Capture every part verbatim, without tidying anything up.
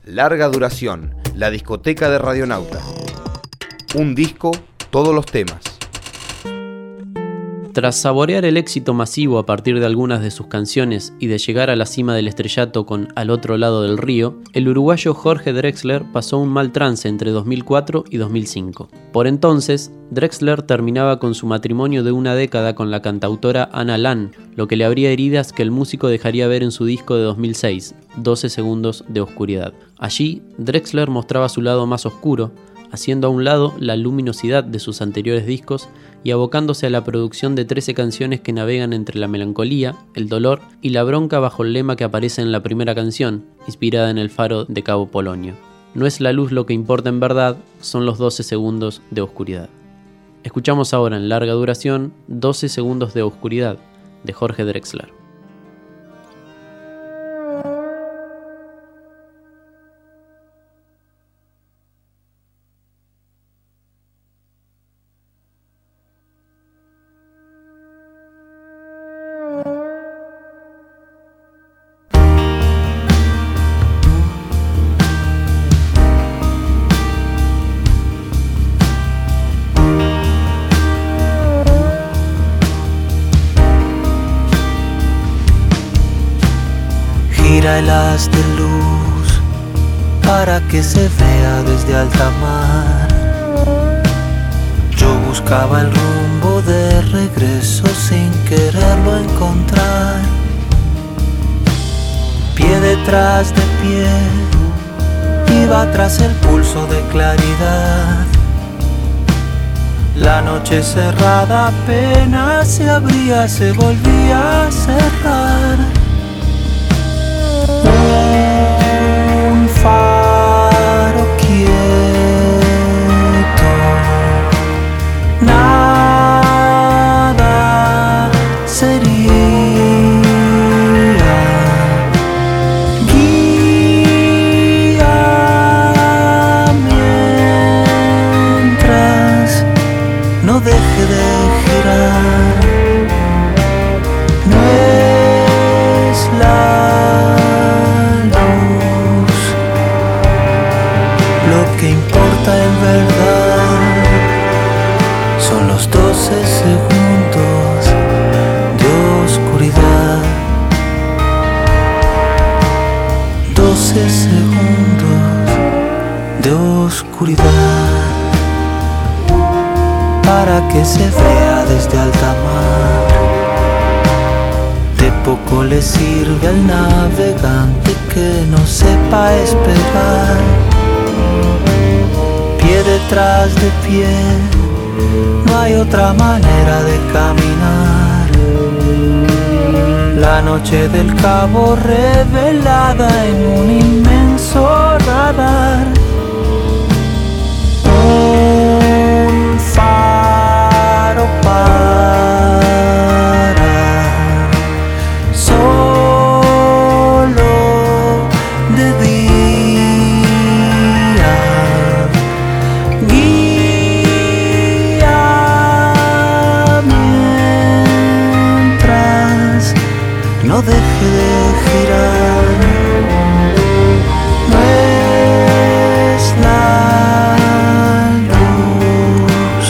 Larga duración, la discoteca de Radionauta. Un disco, todos los temas. Tras saborear el éxito masivo a partir de algunas de sus canciones y de llegar a la cima del estrellato con Al otro lado del río, el uruguayo Jorge Drexler pasó un mal trance entre dos mil cuatro y dos mil cinco. Por entonces, Drexler terminaba con su matrimonio de una década con la cantautora Ana Lan, lo que le abría heridas que el músico dejaría ver en su disco de dos mil seis, doce segundos de oscuridad. Allí, Drexler mostraba su lado más oscuro, haciendo a un lado la luminosidad de sus anteriores discos y abocándose a la producción de trece canciones que navegan entre la melancolía, el dolor y la bronca bajo el lema que aparece en la primera canción, inspirada en el faro de Cabo Polonio. No es la luz lo que importa en verdad, son los doce segundos de oscuridad. Escuchamos ahora en larga duración doce segundos de oscuridad, de Jorge Drexler. Gira el haz de luz para que se vea desde alta mar. Yo buscaba el rumbo de regreso sin quererlo encontrar. Pie detrás de pie, iba tras el pulso de claridad. La noche cerrada apenas se abría, se volvía a cerrar. Un faro quieto, nada sería. Guía mientras no deje de girar. No es la que importa en verdad, son los doce segundos de oscuridad. Doce segundos de oscuridad para que se vea desde alta mar. De poco le sirve al navegante que no sepa esperar. Pie detrás de pie, no hay otra manera de caminar. La noche del Cabo revelada en un inmenso radar. Un faro para solo de día. Guía mientras no deje de girar. No es la luz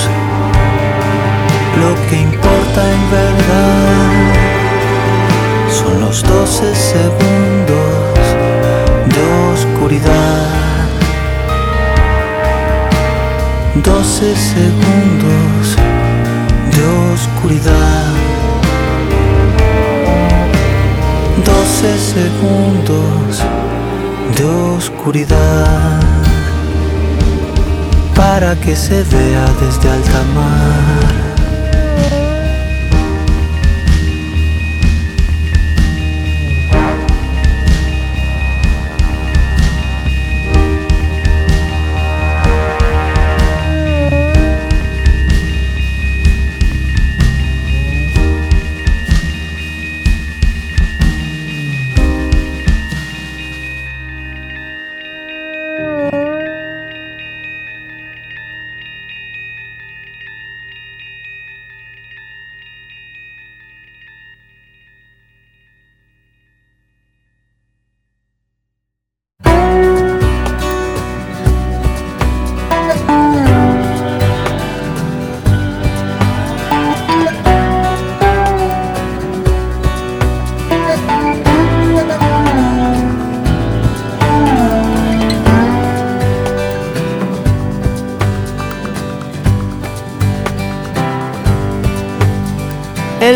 lo que importa en verdad, son los doce segundos de oscuridad. Doce segundos de oscuridad. Doce segundos de oscuridad para que se vea desde alta mar.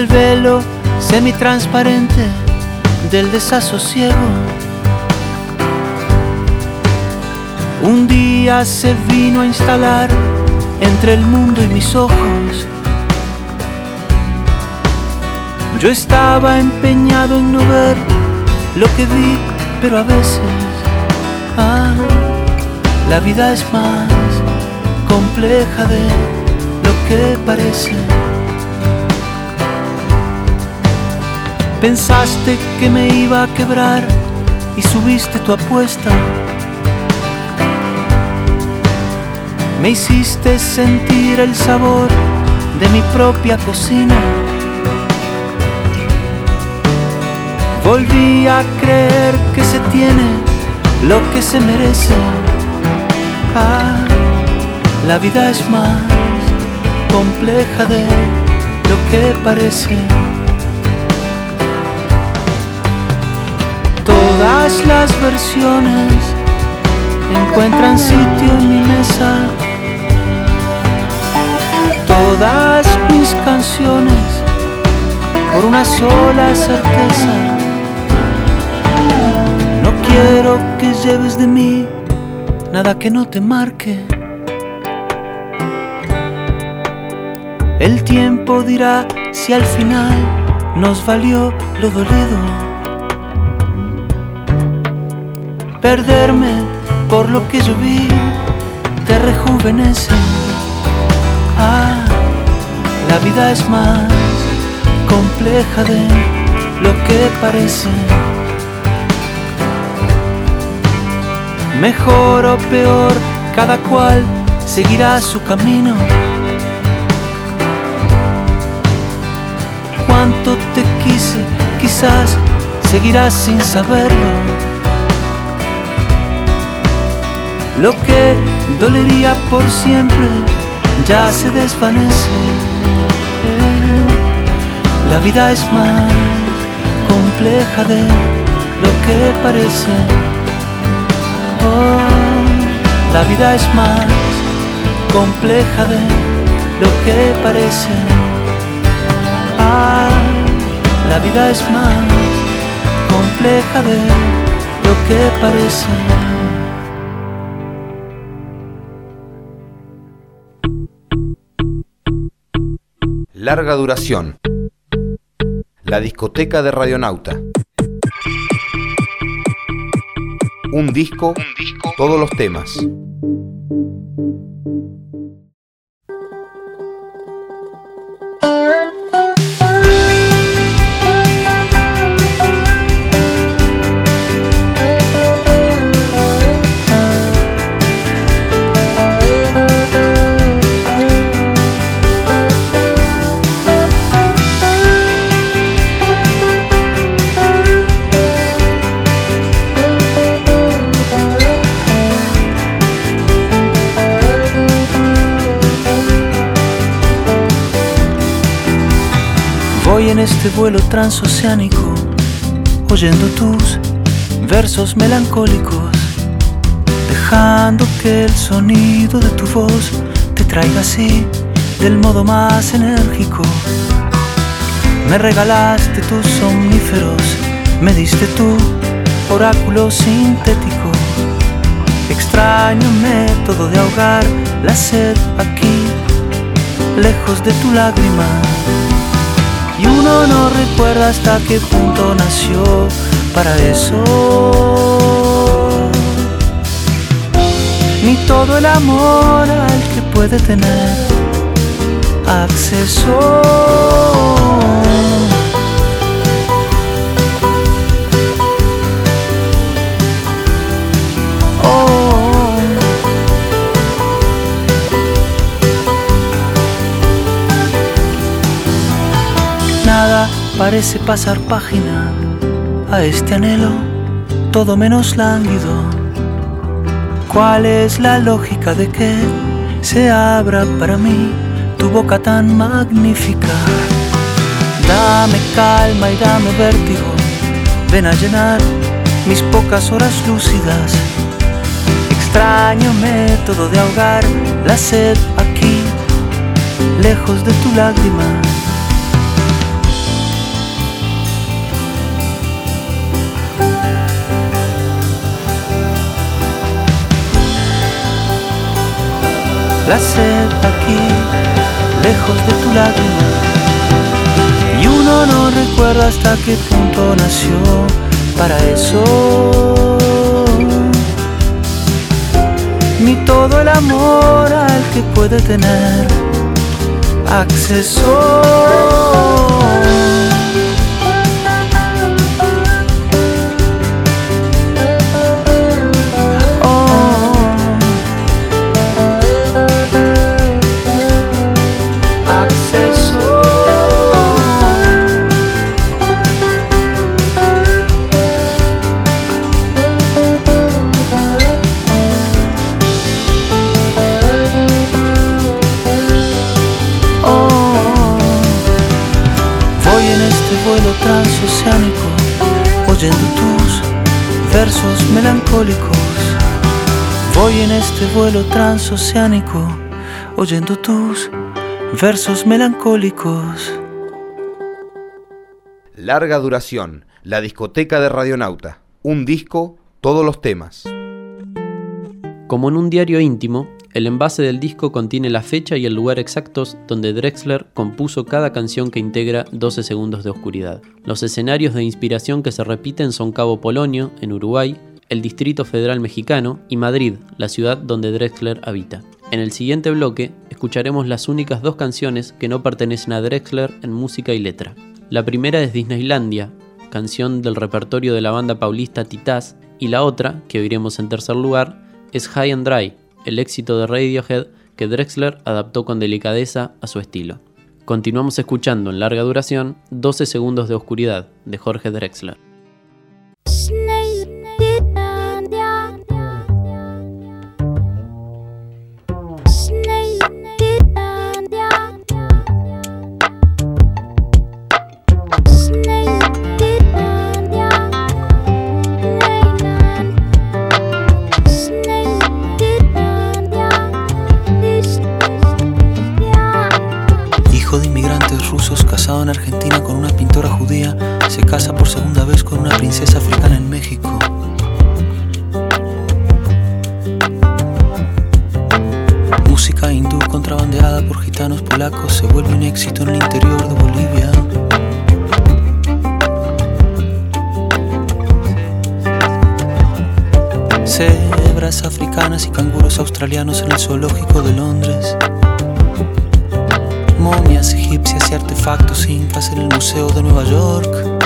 el velo semitransparente del desasosiego. Un día se vino a instalar entre el mundo y mis ojos. Yo estaba empeñado en no ver lo que vi, pero a veces, ah, la vida es más compleja de lo que parece. Pensaste que me iba a quebrar y subiste tu apuesta. Me hiciste sentir el sabor de mi propia cocina. Volví a creer que se tiene lo que se merece. Ah, la vida es más compleja de lo que parece. Todas las versiones encuentran sitio en mi mesa. Todas mis canciones por una sola certeza. No quiero que lleves de mí nada que no te marque. El tiempo dirá si al final nos valió lo dolido. Perderme por lo que yo vi te rejuvenece. Ah, la vida es más compleja de lo que parece. Mejor o peor, cada cual seguirá su camino. Cuánto te quise, quizás seguirás sin saberlo. Lo que dolería por siempre ya se desvanece. La vida es más compleja de lo que parece. Oh, la vida es más compleja de lo que parece. Ah, la vida es más compleja de lo que parece. Larga duración. La discoteca de Radionauta. Un disco, Un disco, todos los temas. Voy en este vuelo transoceánico, oyendo tus versos melancólicos, dejando que el sonido de tu voz te traiga así, del modo más enérgico. Me regalaste tus somníferos, me diste tu oráculo sintético. Extraño método de ahogar la sed aquí, lejos de tu lágrima. Y uno no recuerda hasta qué punto nació para eso. Ni todo el amor al que puede tener acceso. Oh. Nada parece pasar página a este anhelo, todo menos lánguido. ¿Cuál es la lógica de que se abra para mí tu boca tan magnífica? Dame calma y dame vértigo, ven a llenar mis pocas horas lúcidas. Extraño método de ahogar la sed aquí, lejos de tu lágrima. la sed aquí, lejos de tu lágrima. Y uno no recuerda hasta qué punto nació para eso. Ni todo el amor al que puede tener acceso. Transoceánico, oyendo tus versos melancólicos. Voy en este vuelo transoceánico, oyendo tus versos melancólicos. Larga duración, la discoteca de Radionauta. Un disco, todos los temas. Como en un diario íntimo, el envase del disco contiene la fecha y el lugar exactos donde Drexler compuso cada canción que integra doce segundos de oscuridad. Los escenarios de inspiración que se repiten son Cabo Polonio, en Uruguay, el Distrito Federal Mexicano y Madrid, la ciudad donde Drexler habita. En el siguiente bloque, escucharemos las únicas dos canciones que no pertenecen a Drexler en música y letra. La primera es Disneylandia, canción del repertorio de la banda paulista Titás, y la otra, que oiremos en tercer lugar, es High and Dry, el éxito de Radiohead que Drexler adaptó con delicadeza a su estilo. Continuamos escuchando en larga duración doce segundos de oscuridad de Jorge Drexler. En Argentina con una pintora judía, se casa por segunda vez con una princesa africana en México. Música hindú contrabandeada por gitanos polacos se vuelve un éxito en el interior de Bolivia. Cebras africanas y canguros australianos en el zoológico de Londres. Momias egipcias y artefactos incas en el Museo de Nueva York.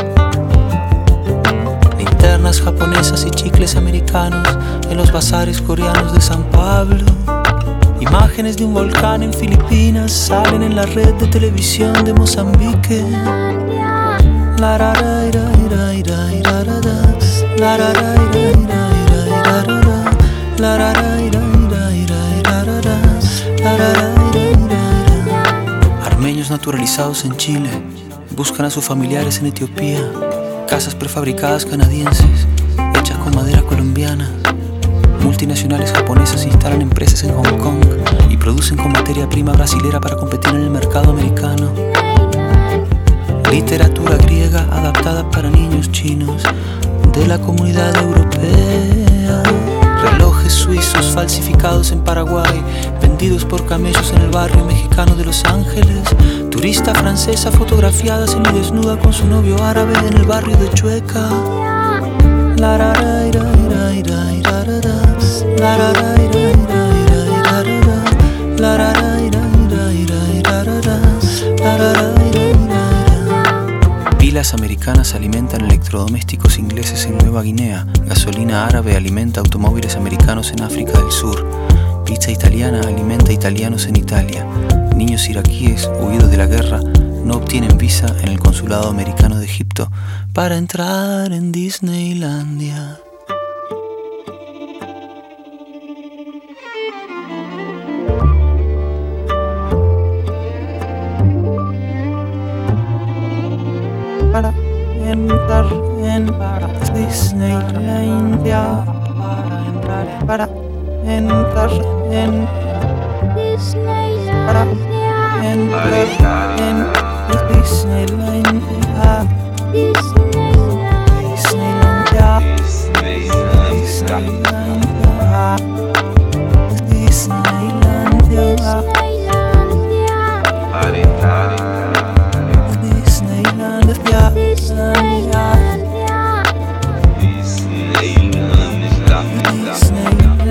Linternas japonesas y chicles americanos en los bazares coreanos de San Pablo. Imágenes de un volcán en Filipinas salen en la red de televisión de Mozambique. La ra ra ira ira ira ira ra ra. La ra ra ira ira ira ira ra ra. La ra ra ira ira ira ira ra ra. La ra ra. Armenios naturalizados en Chile buscan a sus familiares en Etiopía. Casas prefabricadas canadienses hechas con madera colombiana. Multinacionales japonesas instalan empresas en Hong Kong y producen con materia prima brasilera para competir en el mercado americano. Literatura griega adaptada para niños chinos de la comunidad europea. Relojes suizos falsificados en Paraguay, vendidos por camellos en el barrio mexicano de Los Ángeles. Turista francesa fotografiada semidesnuda con su novio árabe en el barrio de Chueca. La ra ra ira ira ira ira ra ra. La ra ra ira ira ira ira ra ra. La ra ra ira ira ira ira ra ra. La ra ra ira ira ira. Pilas americanas alimentan electrodomésticos ingleses en Nueva Guinea. Gasolina árabe alimenta automóviles americanos en África del Sur. Pizza italiana alimenta italianos en Italia. Niños iraquíes huidos de la guerra no obtienen visa en el consulado americano de Egipto para entrar en Disneylandia. Para entrar en Disneylandia, para entrar, para entrar en Disneylandia, para entrar en Disneylandia, Disneylandia, Disneylandia, Disneylandia.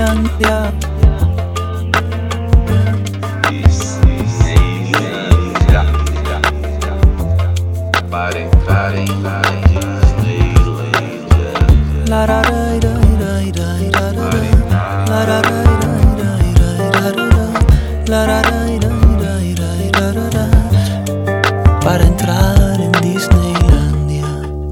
Disneylandia. Para entrar en la Disneylandia. La ra ra ra ra ra ra ra. La ra ra ra ra ra ra ra. La ra ra ra ra ra ra ra. Para entrar en Disneylandia.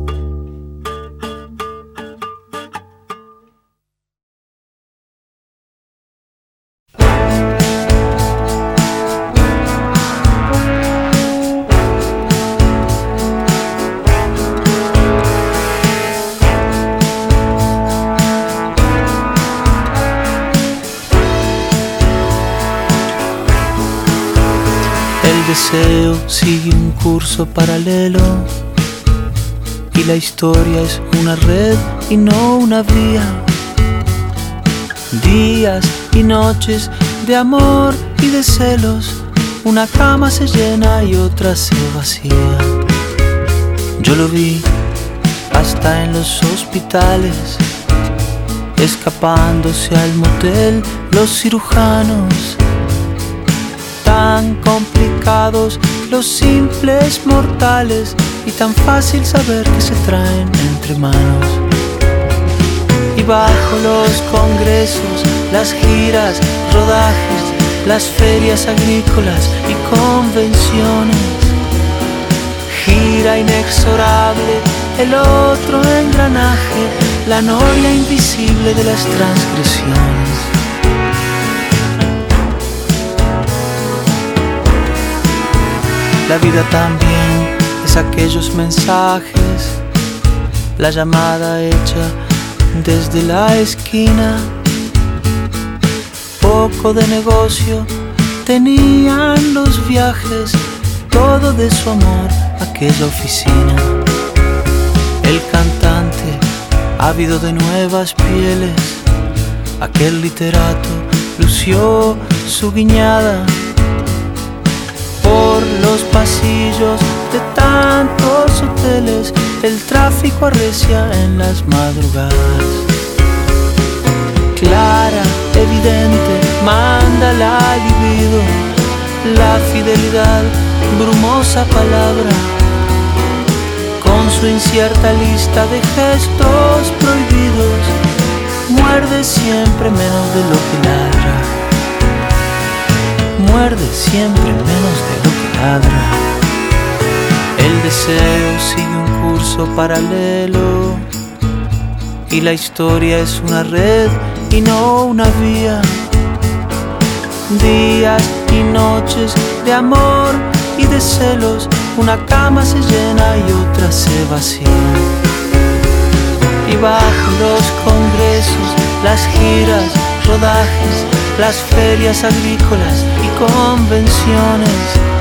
El deseo sigue un curso paralelo y la historia es una red y no una vía. Días y noches de amor y de celos, una cama se llena y otra se vacía. Yo lo vi hasta en los hospitales, escapándose al motel los cirujanos. Tan complicados los simples mortales y tan fácil saber que se traen entre manos. Y bajo los congresos, las giras, rodajes, las ferias agrícolas y convenciones, gira inexorable el otro engranaje, la noria invisible de las transgresiones. La vida también es aquellos mensajes, la llamada hecha desde la esquina. Poco de negocio tenían los viajes, todo de su amor aquella oficina. El cantante, ávido de nuevas pieles, aquel literato lució su guiñada. Por los pasillos de tantos hoteles, el tráfico arrecia en las madrugadas. Clara, evidente, manda la libido, la fidelidad, brumosa palabra, con su incierta lista de gestos prohibidos, muerde siempre menos de lo que ladra. Muerde siempre menos de lo que ladra. El deseo sigue un curso paralelo y la historia es una red y no una vía. Días y noches de amor y de celos, una cama se llena y otra se vacía. Y bajo los congresos, las giras, rodajes, las ferias agrícolas y convenciones,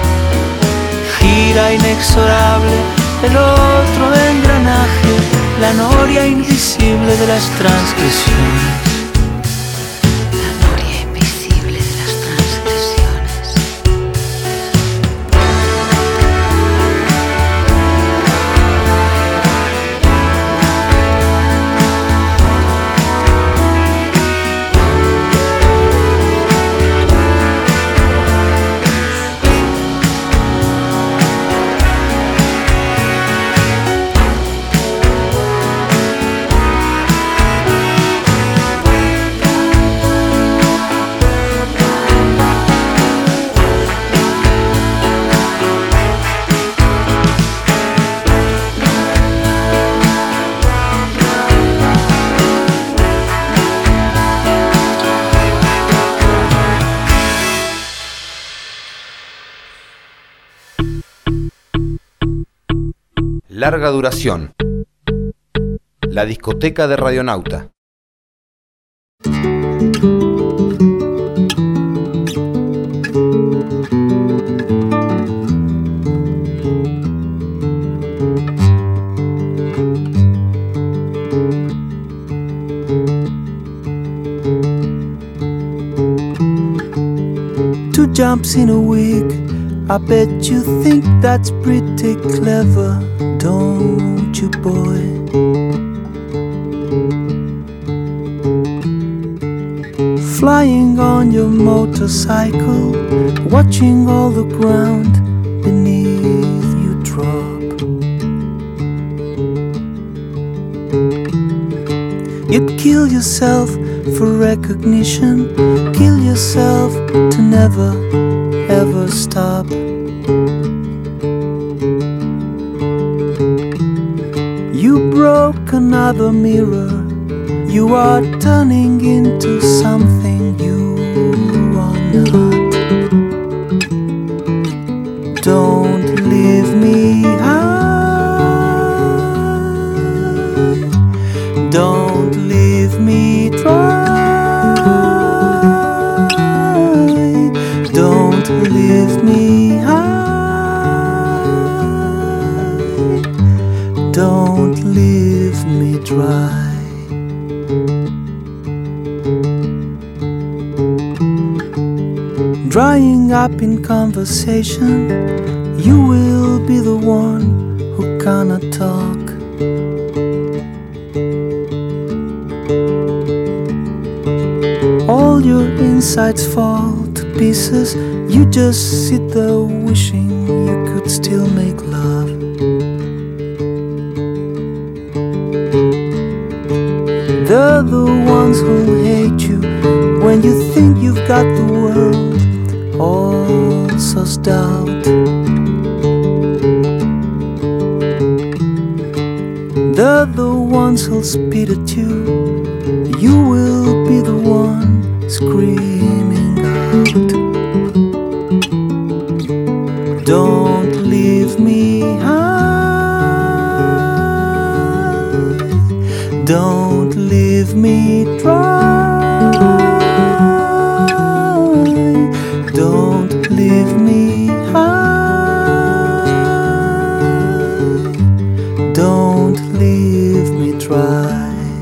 gira inexorable el otro engranaje, la noria invisible de las transgresiones. La noria invisible de las transgresiones. Larga duración. La discoteca de Radionauta. Two jumps in a week, I bet you think that's pretty clever, don't you, boy? flying on your motorcycle, watching all the ground beneath you drop. You'd kill yourself for recognition, kill yourself to never, ever stop. You broke another mirror, you are turning into something you are not. Don't leave me high, don't leave me dry, don't leave me high, don't leave me dry. Drying up in conversation, you will be the one who cannot talk. All your insides fall to pieces, you just sit there wishing you could still make love. They're the ones who hate you when you think you've got the world all sussed out. They're the ones who'll spit at you, you will be the one screaming out. Don't leave me high, don't leave me dry, don't leave me high, don't leave me dry.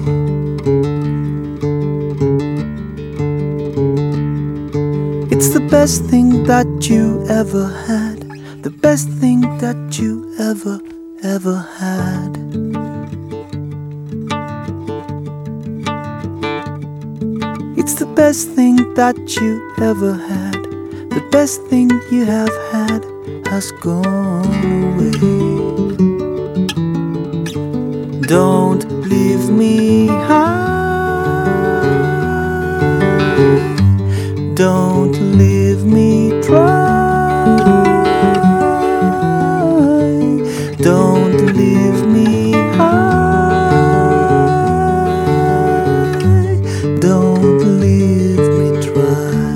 It's the best thing that you ever had, the best thing that you ever, ever had. It's the best thing that you ever had, the best thing you have had has gone away. Don't leave me high, don't leave me dry, don't leave me high, don't leave me dry.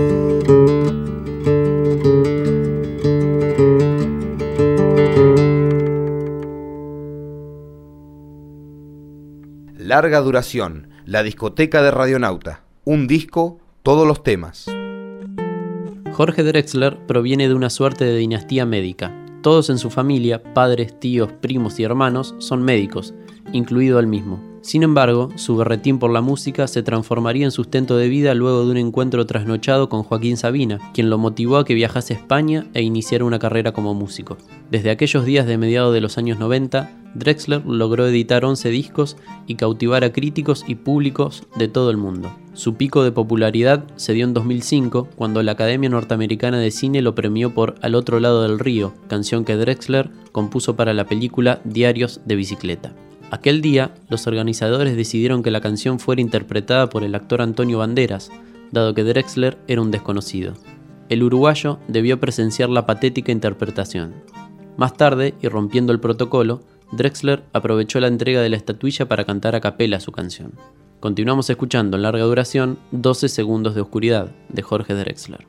Larga duración, la discoteca de Radionauta. Un disco, todos los temas. Jorge Drexler proviene de una suerte de dinastía médica. Todos en su familia, padres, tíos, primos y hermanos, son médicos, incluido él mismo. Sin embargo, su berretín por la música se transformaría en sustento de vida luego de un encuentro trasnochado con Joaquín Sabina, quien lo motivó a que viajase a España e iniciara una carrera como músico. Desde aquellos días de mediados de los años noventa, Drexler logró editar once discos y cautivar a críticos y públicos de todo el mundo. Su pico de popularidad se dio en dos mil cinco, cuando la Academia Norteamericana de Cine lo premió por Al otro lado del río, canción que Drexler compuso para la película Diarios de bicicleta. Aquel día, los organizadores decidieron que la canción fuera interpretada por el actor Antonio Banderas, dado que Drexler era un desconocido. El uruguayo debió presenciar la patética interpretación. Más tarde, y rompiendo el protocolo, Drexler aprovechó la entrega de la estatuilla para cantar a capela su canción. Continuamos escuchando en larga duración doce segundos de oscuridad, de Jorge Drexler.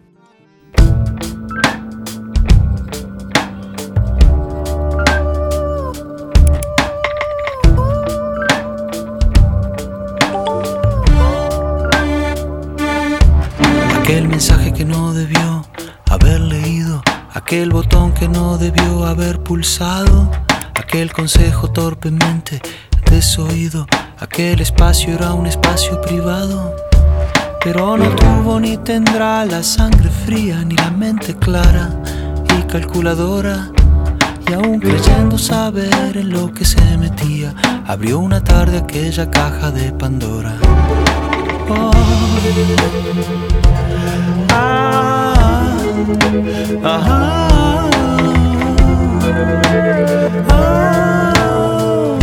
Aquel mensaje que no debió haber leído, aquel botón que no debió haber pulsado, aquel consejo torpemente desoído, aquel espacio era un espacio privado. Pero no tuvo ni tendrá la sangre fría ni la mente clara y calculadora. Y aún creyendo saber en lo que se metía, abrió una tarde aquella caja de Pandora. Oh, Ah, ah, ah, ah.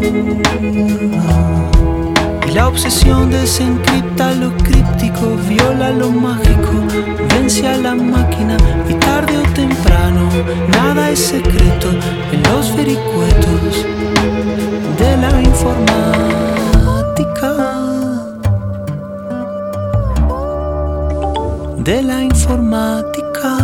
Y la obsesión desencripta lo críptico, viola lo mágico, vence a la máquina y tarde o temprano nada es secreto en los vericuetos de la informática, de la informática.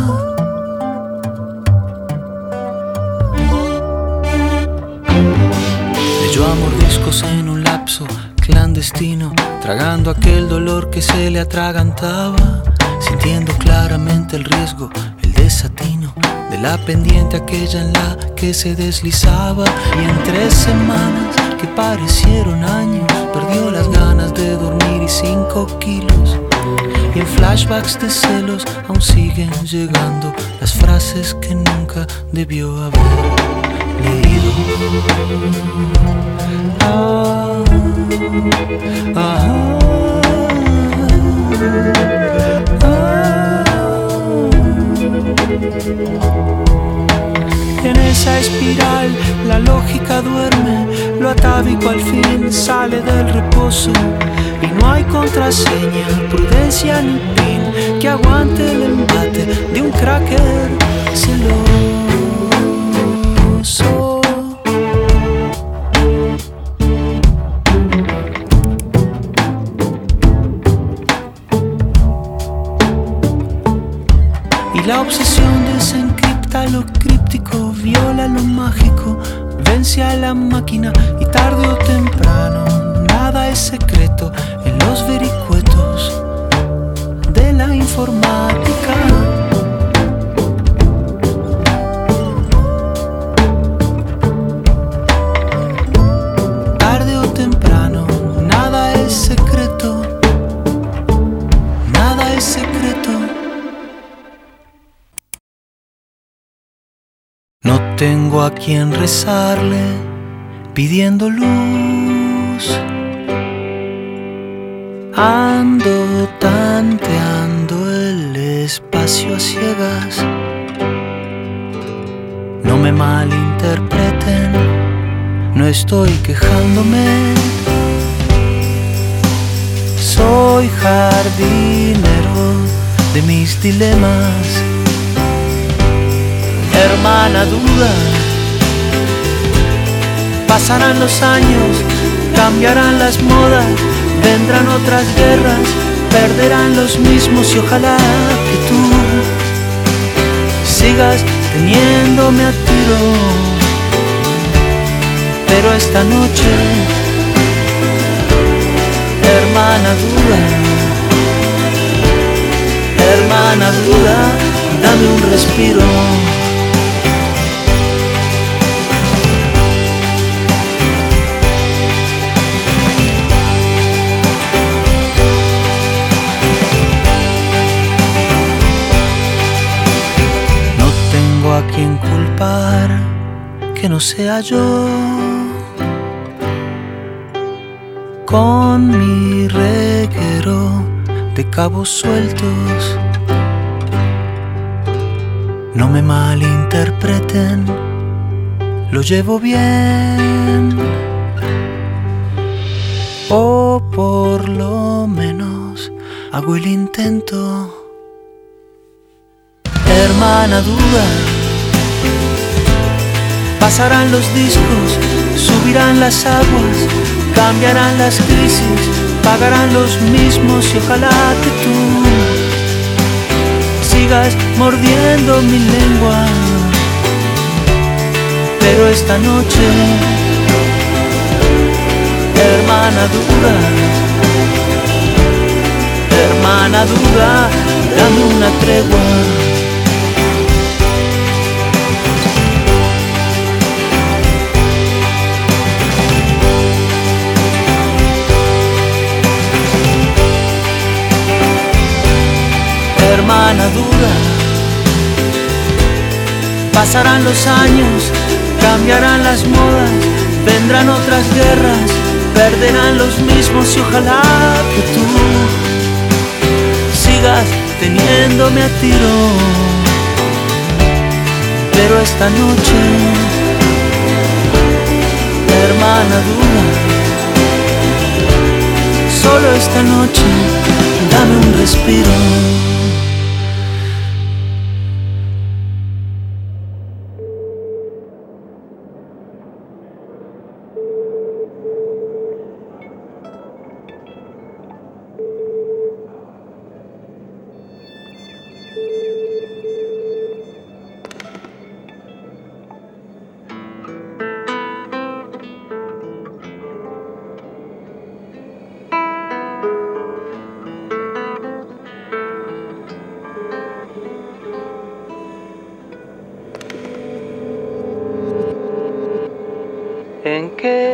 Leyó a mordiscos en un lapso clandestino, tragando aquel dolor que se le atragantaba, sintiendo claramente el riesgo, el desatino de la pendiente aquella en la que se deslizaba. Y en tres semanas que parecieron años perdió las ganas de dormir y cinco kilos. Y en flashbacks de celos aún siguen llegando las frases que nunca debió haber leído. Ah, ah, ah. En esa espiral la lógica duerme, lo atávico al fin sale del reposo. Y no hay contraseña, prudencia ni pin que aguante el embate de un cracker celoso. Y la obsesión desencripta lo críptico, viola lo mágico, vence a la máquina y tarde o temprano nada es secreto en los vericuetos de la informática. Tarde o temprano nada es secreto, nada es secreto. No tengo a quien rezarle pidiendo luz. Ando tanteando el espacio a ciegas. No me malinterpreten, no estoy quejándome. Soy jardinero de mis dilemas. Hermana duda, pasarán los años, cambiarán las modas, vendrán otras guerras, perderán los mismos y ojalá que tú sigas teniéndome a tiro. Pero esta noche, hermana duda, hermana duda, dame un respiro. A quien culpar que no sea yo, con mi reguero de cabos sueltos. No me malinterpreten, lo llevo bien, o por lo menos hago el intento. Hermana duda, pasarán los discos, subirán las aguas, cambiarán las crisis, pagarán los mismos y ojalá que tú sigas mordiendo mi lengua. Pero esta noche, hermana duda, hermana duda, dame una tregua. Hermana duda, pasarán los años, cambiarán las modas, vendrán otras guerras, perderán los mismos y ojalá que tú teniéndome a tiro. Pero esta noche, hermana duda, solo esta noche, dame un respiro. ¿En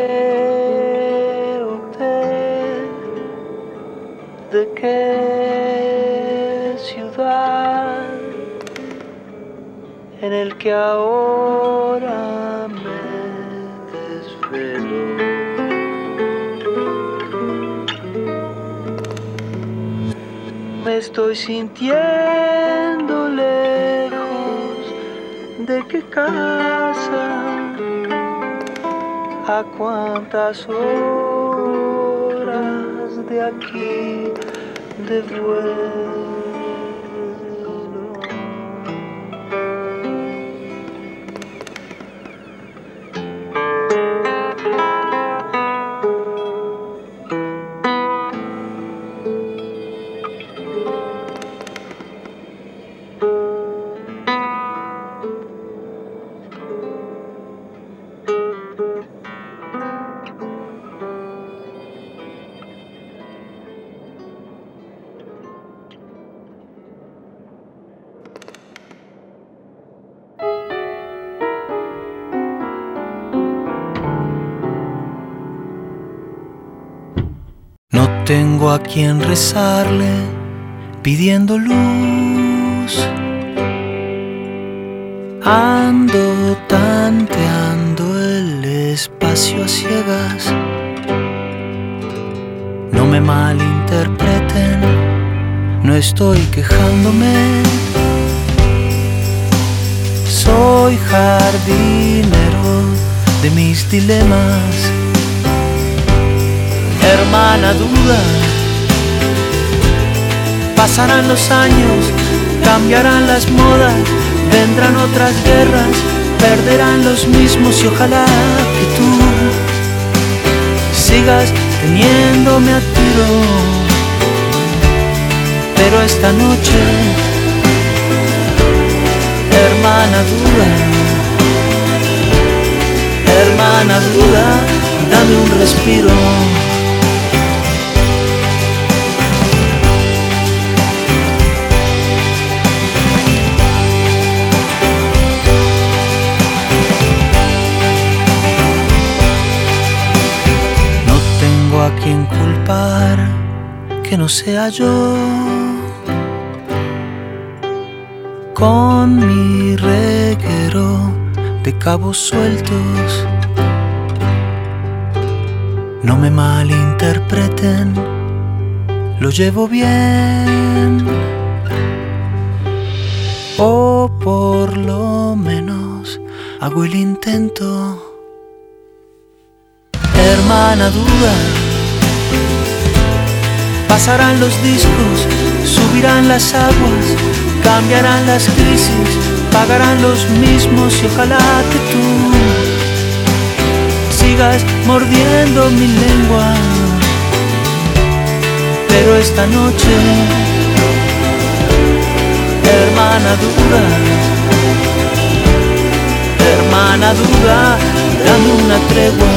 qué hotel de qué ciudad en el que ahora me desvelo? Me estoy sintiendo lejos de qué casa. ¿A cuántas horas de aquí de vuelo? Tengo a quien rezarle pidiendo luz. Ando tanteando el espacio a ciegas. No me malinterpreten, no estoy quejándome. Soy jardinero de mis dilemas. Hermana duda, pasarán los años, cambiarán las modas, vendrán otras guerras, perderán los mismos y ojalá que tú sigas teniéndome a tiro. Pero esta noche, hermana duda, hermana duda, dame un respiro. A quien culpar que no sea yo, con mi reguero de cabos sueltos. No me malinterpreten, lo llevo bien, o por lo menos hago el intento. Hermana duda, pasarán los discos, subirán las aguas, cambiarán las crisis, pagarán los mismos y ojalá que tú sigas mordiendo mi lengua. Pero esta noche, hermana duda, hermana duda, dame una tregua.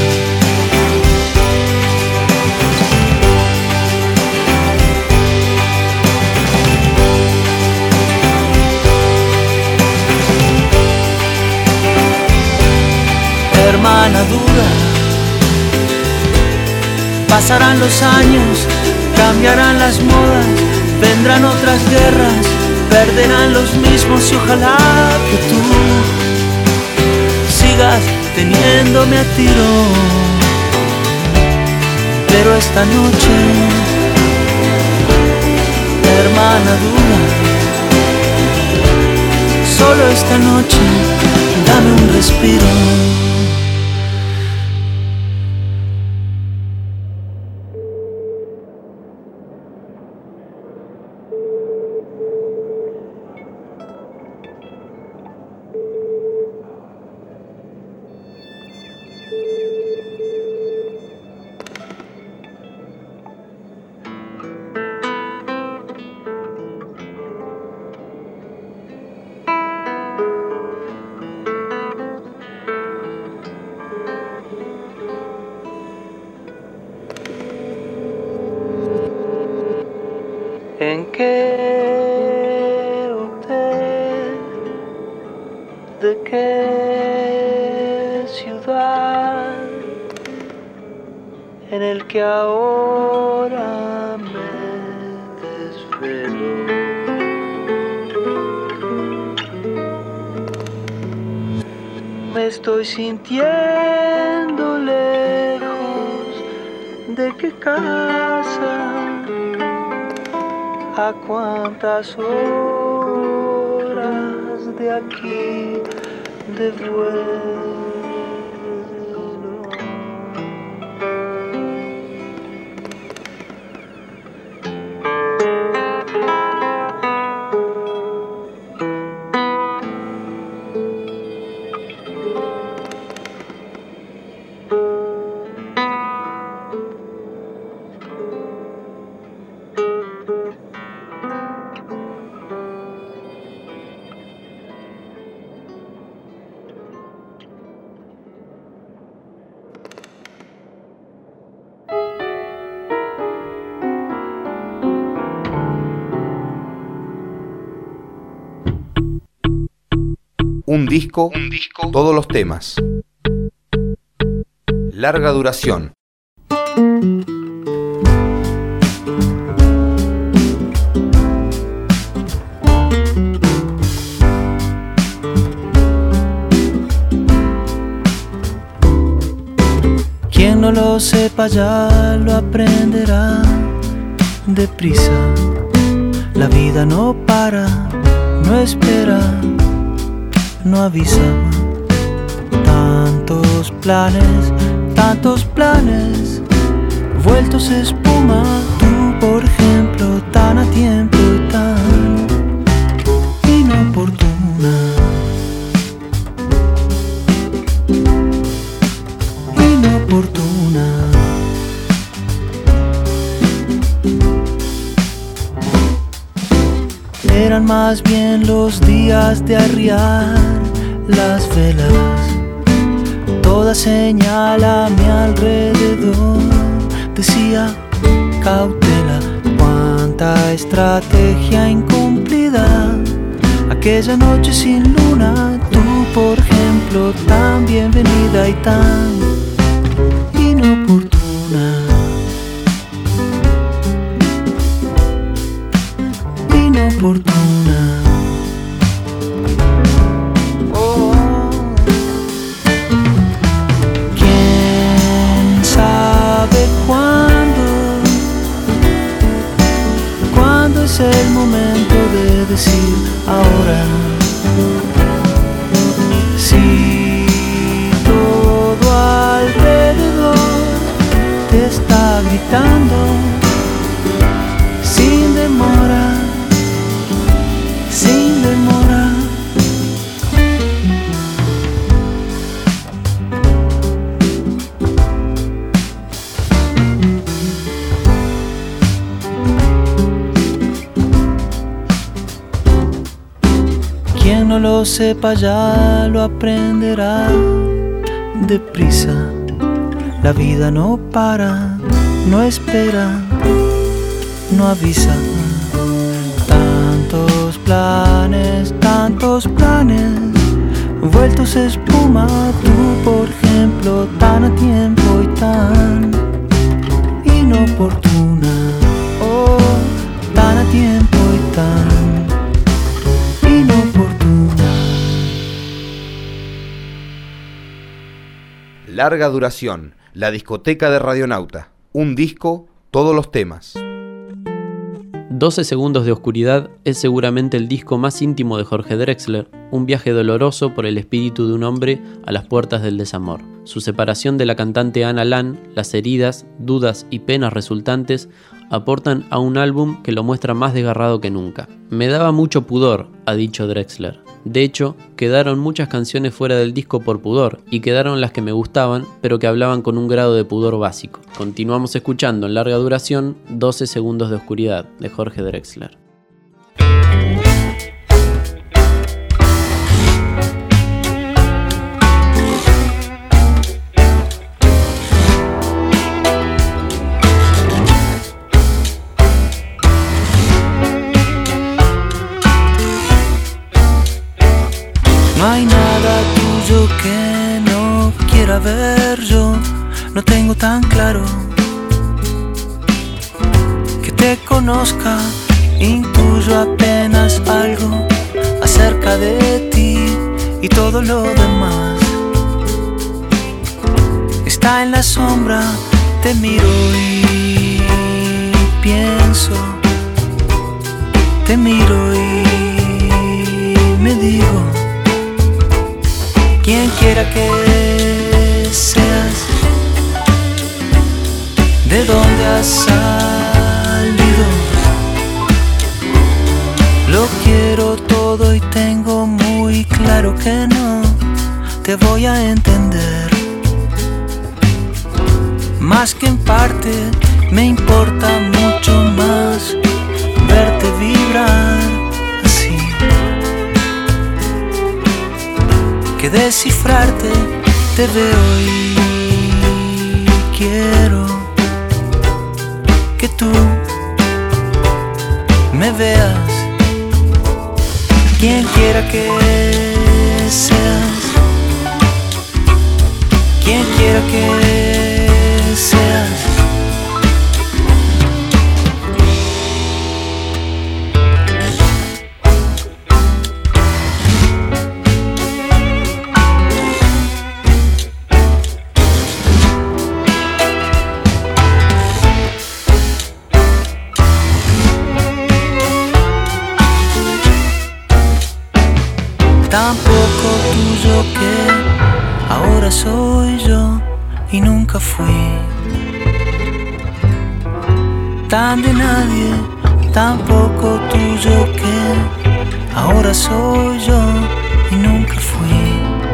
Hermana duda, pasarán los años, cambiarán las modas, vendrán otras guerras, perderán los mismos y ojalá que tú sigas teniéndome a tiro. Pero esta noche, hermana duda, esta noche, dame un respiro. ¿En qué hotel? ¿De qué ciudad? En el que ahora me desvelo. Me estoy sintiendo lejos. ¿De qué casa? ¿A cuántas horas de aquí de vuelo? Un disco, un disco, todos los temas. Larga duración. Quien no lo sepa ya lo aprenderá deprisa. La vida no para, no espera, no avisa. Tantos planes, tantos planes, vueltos espuma. Tú, por ejemplo, tan a tiempo y tan inoportuna. Inoportuna. Eran más bien los días de arriar las velas. Toda señal a mi alrededor decía cautela. Cuánta estrategia incumplida. Aquella noche sin luna, tú por ejemplo, tan bienvenida y tan inoportuna. Inoportuna. Oh. ¿Quién sabe cuándo? ¿Cuándo es el momento de decir ahora? Si todo alrededor te está gritando sin demora, sin demora. Quien no lo sepa ya lo aprenderá deprisa. La vida no para, no espera, no avisa. Tantos planes, tantos planes, vueltos espuma. Tú, por ejemplo, tan a tiempo y tan inoportuna. Oh, tan a tiempo y tan inoportuna. Larga duración. La discoteca de Radionauta. Un disco, todos los temas. doce segundos de oscuridad es seguramente el disco más íntimo de Jorge Drexler, un viaje doloroso por el espíritu de un hombre a las puertas del desamor. Su separación de la cantante Anna Lan, las heridas, dudas y penas resultantes aportan a un álbum que lo muestra más desgarrado que nunca. Me daba mucho pudor, ha dicho Drexler. De hecho, quedaron muchas canciones fuera del disco por pudor, y quedaron las que me gustaban, pero que hablaban con un grado de pudor básico. Continuamos escuchando en larga duración doce segundos de oscuridad, de Jorge Drexler. No hay nada tuyo que no quiera ver, yo no tengo tan claro que te conozca, intuyo apenas algo acerca de ti y todo lo demás está en la sombra. Te miro y pienso, te miro y me digo: quien quiera que seas, de dónde has salido, lo quiero todo y tengo muy claro que no te voy a entender. Más que en parte, me importa mucho más verte vibrar así que descifrarte. Te veo y quiero que tú me veas. Quien quiera que seas, quien quiera que seas. Tampoco tuyo que ahora soy yo y nunca fui. Tan de nadie, tampoco tuyo que ahora soy yo y nunca fui.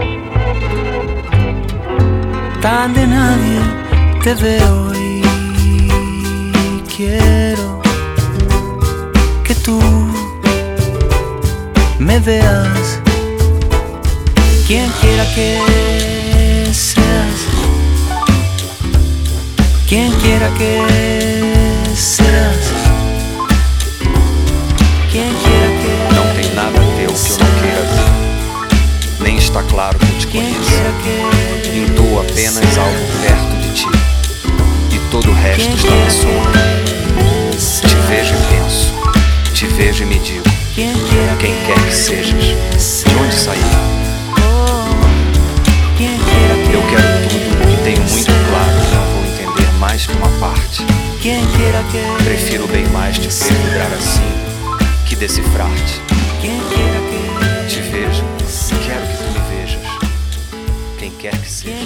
Tan de nadie, te veo y quiero que tú me veas. Quien quiera que seas, quien quiera que seas, quien quiera que. Não tem nada teu que eu não queira ver, nem está claro que eu te conheço. Intuo apenas algo perto de ti, e todo o resto está na sombra. Te vejo e penso, te vejo e me digo: quem quer que sejas, de onde sair. Eu quero tudo e tenho muito claro que não vou entender mais que uma parte. Prefiro bem mais te perguntar assim que decifrar-te. Te vejo e quero que tu me vejas. Quem quer que seja.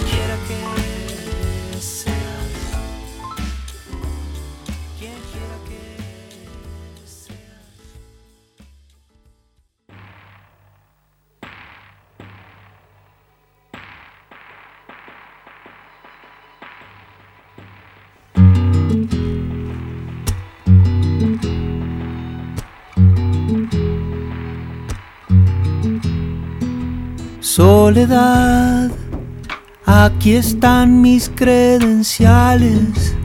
Soledad, aquí están mis credenciales.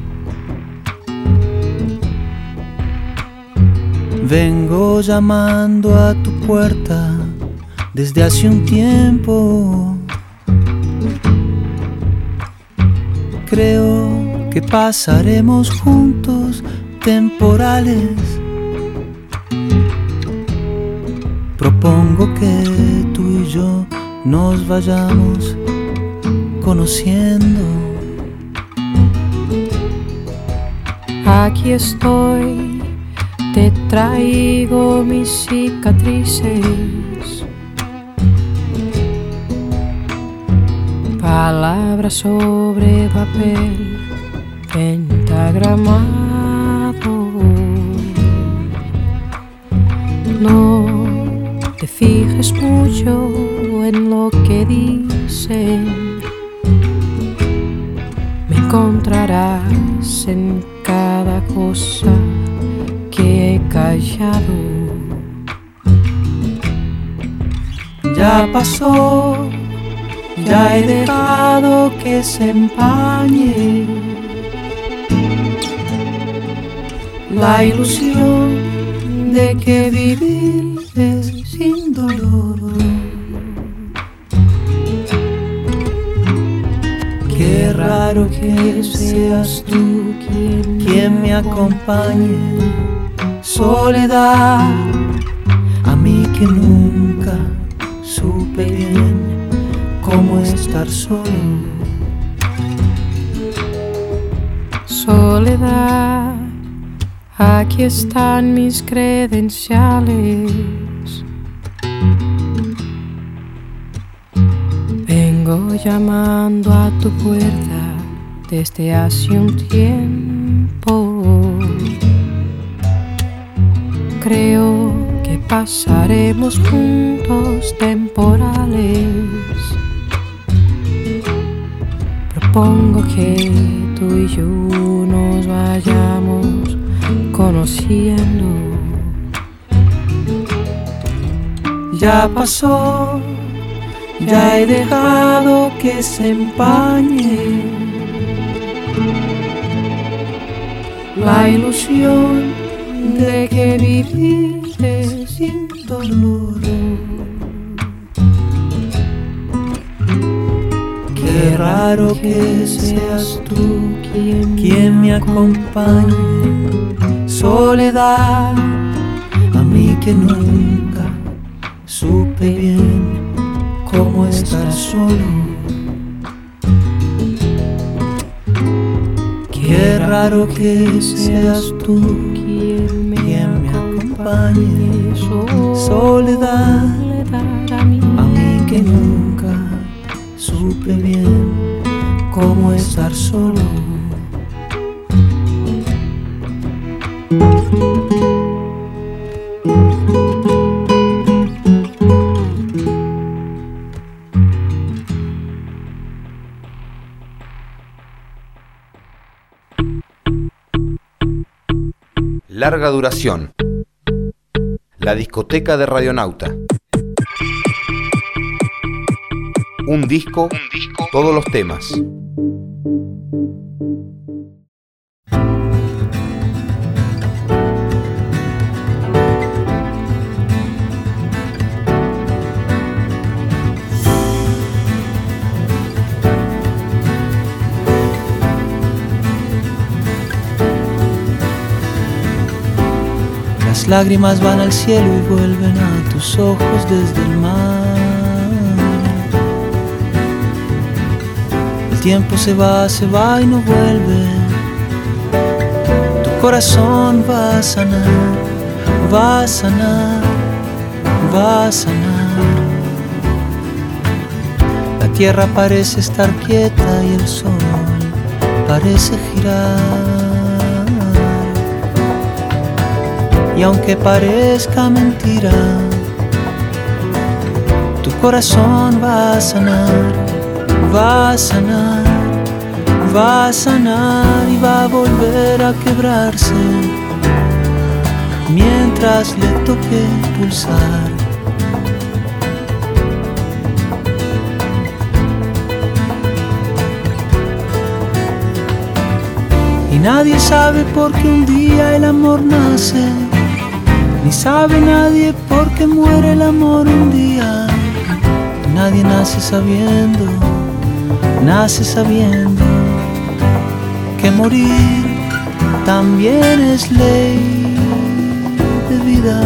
Vengo llamando a tu puerta desde hace un tiempo. Creo que pasaremos juntos temporales. Propongo que tú y yo nos vayamos conociendo. Aquí estoy, te traigo mis cicatrices. palabras sobre papel pentagramado. No te fijes mucho en lo que dicen, me encontrarás en cada cosa que he callado. Ya pasó, ya he dejado que se empañe la ilusión de que vivir es sin dolor. Qué raro que seas tú quien, quien me acompañe. Soledad, a mí que nunca supe bien cómo estar solo. Soledad, aquí están mis credenciales. Vengo llamando a tu puerta desde hace un tiempo. Creo que pasaremos juntos temporales. Propongo que tú y yo nos vayamos conociendo. Ya pasó, ya he dejado que se empañe la ilusión de que vivir es sin dolor. Qué raro que seas tú quien, quien me acompañe. Soledad, a mí que nunca supe bien cómo estar solo. Qué raro que seas tú quien me acompañe. Soledad, a mí que nunca supe bien cómo estar solo. Larga duración. La discoteca de Radionauta. Un disco, un disco, todos los temas. Las lágrimas van al cielo y vuelven a tus ojos desde el mar. El tiempo se va, se va y no vuelve. Tu corazón va a sanar, va a sanar, va a sanar. La tierra parece estar quieta y el sol parece girar. Y aunque parezca mentira, tu corazón va a sanar, va a sanar, va a sanar y va a volver a quebrarse mientras le toque pulsar. Y nadie sabe por qué un día el amor nace, ni sabe nadie por qué muere el amor un día. Nadie nace sabiendo, nace sabiendo que morir también es ley de vida.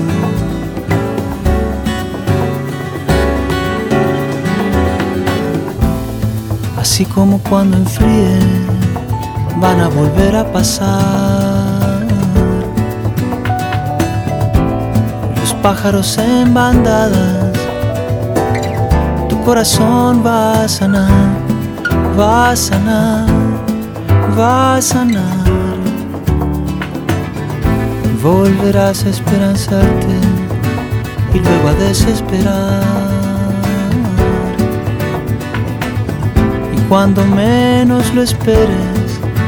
Así como cuando enfríe van a volver a pasar pájaros en bandadas, tu corazón va a sanar, va a sanar, va a sanar. Volverás a esperanzarte y luego a desesperar. Y cuando menos lo esperes,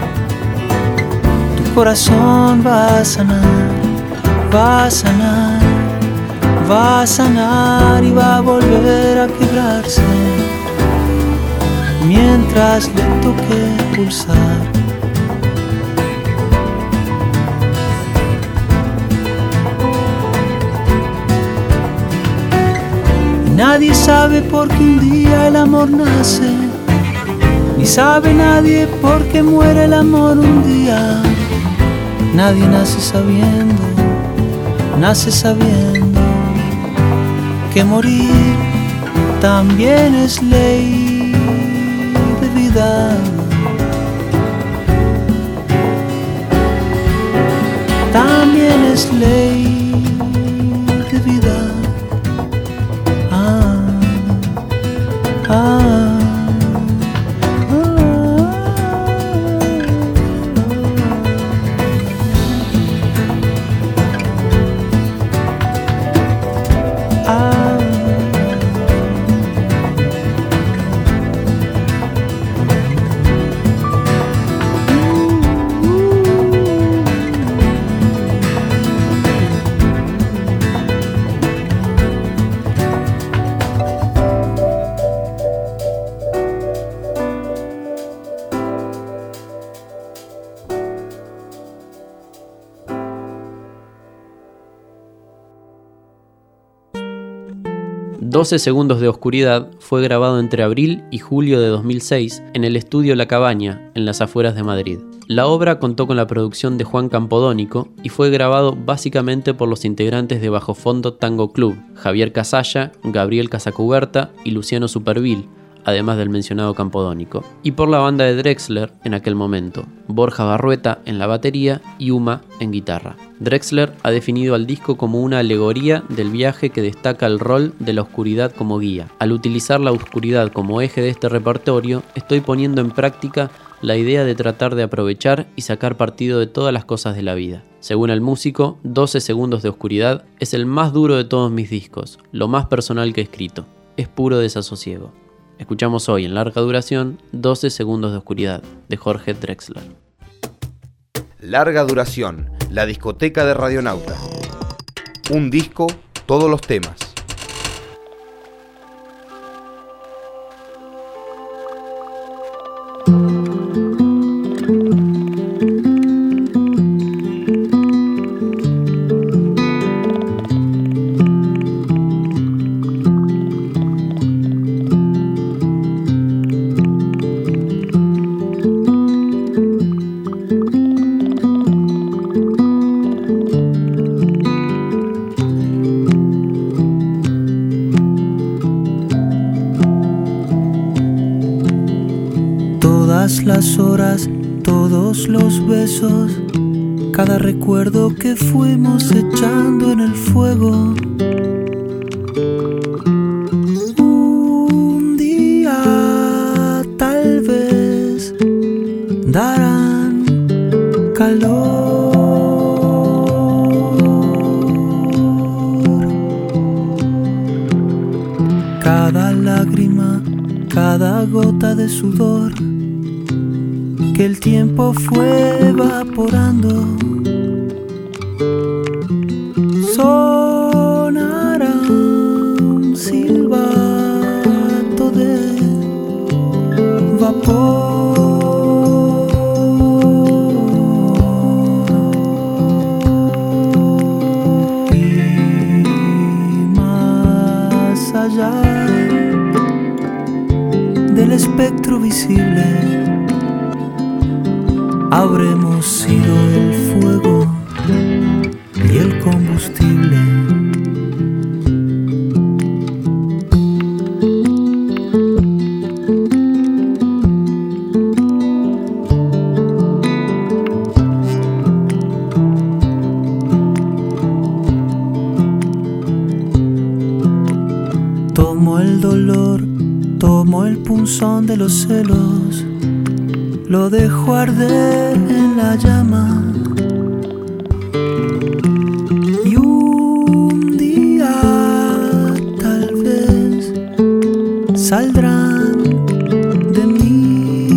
tu corazón va a sanar, va a sanar, va a sanar y va a volver a quebrarse mientras le toque pulsar. Nadie sabe por qué un día el amor nace, ni sabe nadie por qué muere el amor un día. Nadie nace sabiendo, nace sabiendo que morir también es ley de vida. También es ley de vida. Ah, doce segundos de oscuridad fue grabado entre abril y julio de dos mil seis en el estudio La Cabaña, en las afueras de Madrid. La obra contó con la producción de Juan Campodónico y fue grabado básicamente por los integrantes de Bajo Fondo Tango Club, Javier Casalla, Gabriel Casacuberta y Luciano Superville, además del mencionado Campodónico, y por la banda de Drexler en aquel momento, Borja Barrueta en la batería y Uma en guitarra. Drexler ha definido al disco como una alegoría del viaje que destaca el rol de la oscuridad como guía. Al utilizar la oscuridad como eje de este repertorio, estoy poniendo en práctica la idea de tratar de aprovechar y sacar partido de todas las cosas de la vida. Según el músico, doce segundos de oscuridad es el más duro de todos mis discos, lo más personal que he escrito. Es puro desasosiego. Escuchamos hoy en larga duración doce segundos de oscuridad de Jorge Drexler. Larga duración, la discoteca de Radionauta. Un disco, todos los temas. Las horas, todos los besos, cada recuerdo que fuimos echando en el fuego. Un día tal vez darán calor. Cada lágrima, cada gota de sudor que el tiempo fue evaporando, sonará un silbato de vapor. Y más allá del espectro visible, habremos sido el fuego y el combustible. Tomo el dolor Tomo el punzón de los celos, lo dejo arder en la llama. Y un día tal vez saldrán de mí.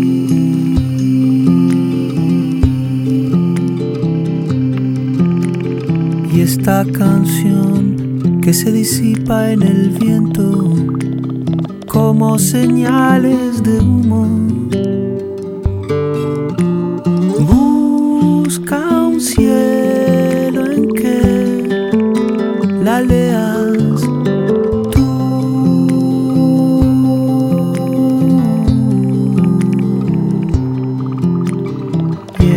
Y esta canción que se disipa en el viento como señales de humo, busca un cielo en que la leas tú. Y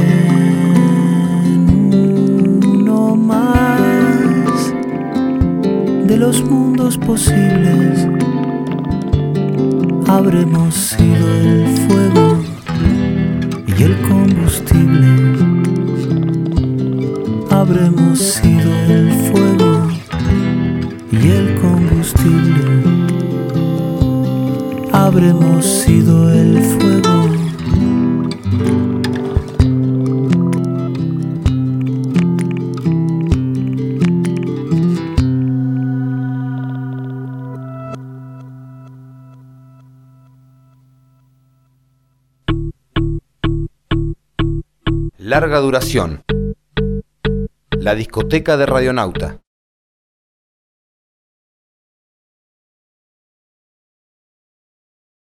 en uno más de los mundos posibles habremos sido el fuego y el combustible. Habremos sido el fuego y el combustible. Habremos sido el fuego. Larga duración. La discoteca de Radionauta.